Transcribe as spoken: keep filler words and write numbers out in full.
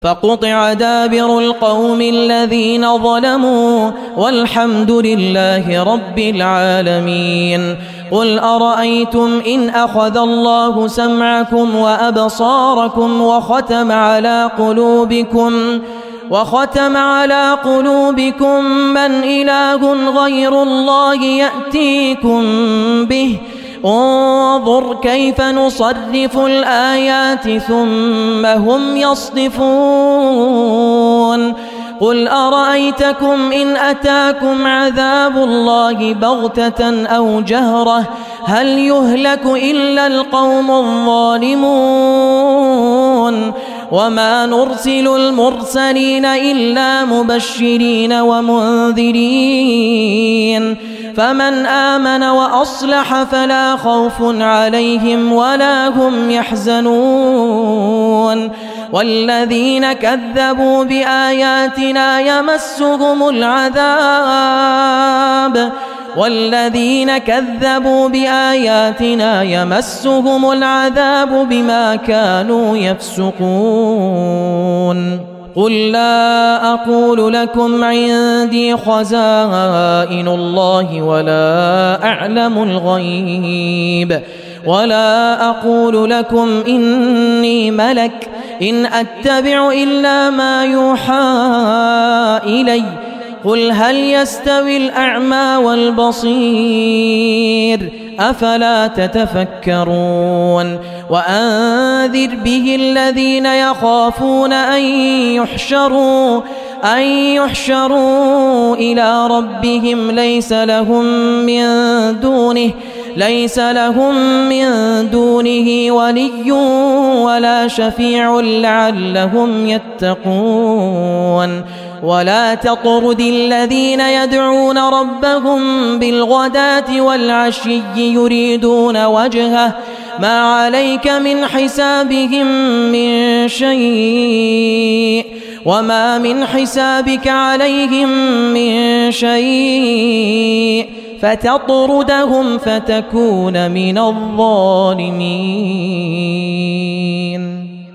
فقطع دابر القوم الذين ظلموا والحمد لله رب العالمين. قل أرأيتم إن أخذ الله سمعكم وأبصاركم وختم على قلوبكم وختم على قلوبكم من إله غير الله يأتيكم به انظر كيف نصرف الآيات ثم هم يصدفون. قل أرأيتكم إن أتاكم عذاب الله بغتة أو جهرة هل يهلك إلا القوم الظالمون. وما نرسل المرسلين إلا مبشرين ومنذرين فمن آمن وأصلح فلا خوف عليهم ولا هم يحزنون. والذين كذبوا بآياتنا يمسهم العذاب والذين كذبوا بآياتنا يمسهم العذاب بما كانوا يفسقون. قل لا أقول لكم عندي خزائن الله ولا أعلم الغيب ولا أقول لكم إني ملك إن أتبع إلا ما يوحى إلي قل هل يستوي الأعمى والبصير أفلا تتفكرون. وأنذر به الذين يخافون أن يحشروا أن يحشروا إلى ربهم ليس لهم من دونه ليس لهم من دونه ولي ولا شفيع لعلهم يتقون. ولا تطرد الذين يدعون ربهم بالغداة والعشي يريدون وجهه ما عليك من حسابهم من شيء وما من حسابك عليهم من شيء فتطردهم فتكون من الظالمين.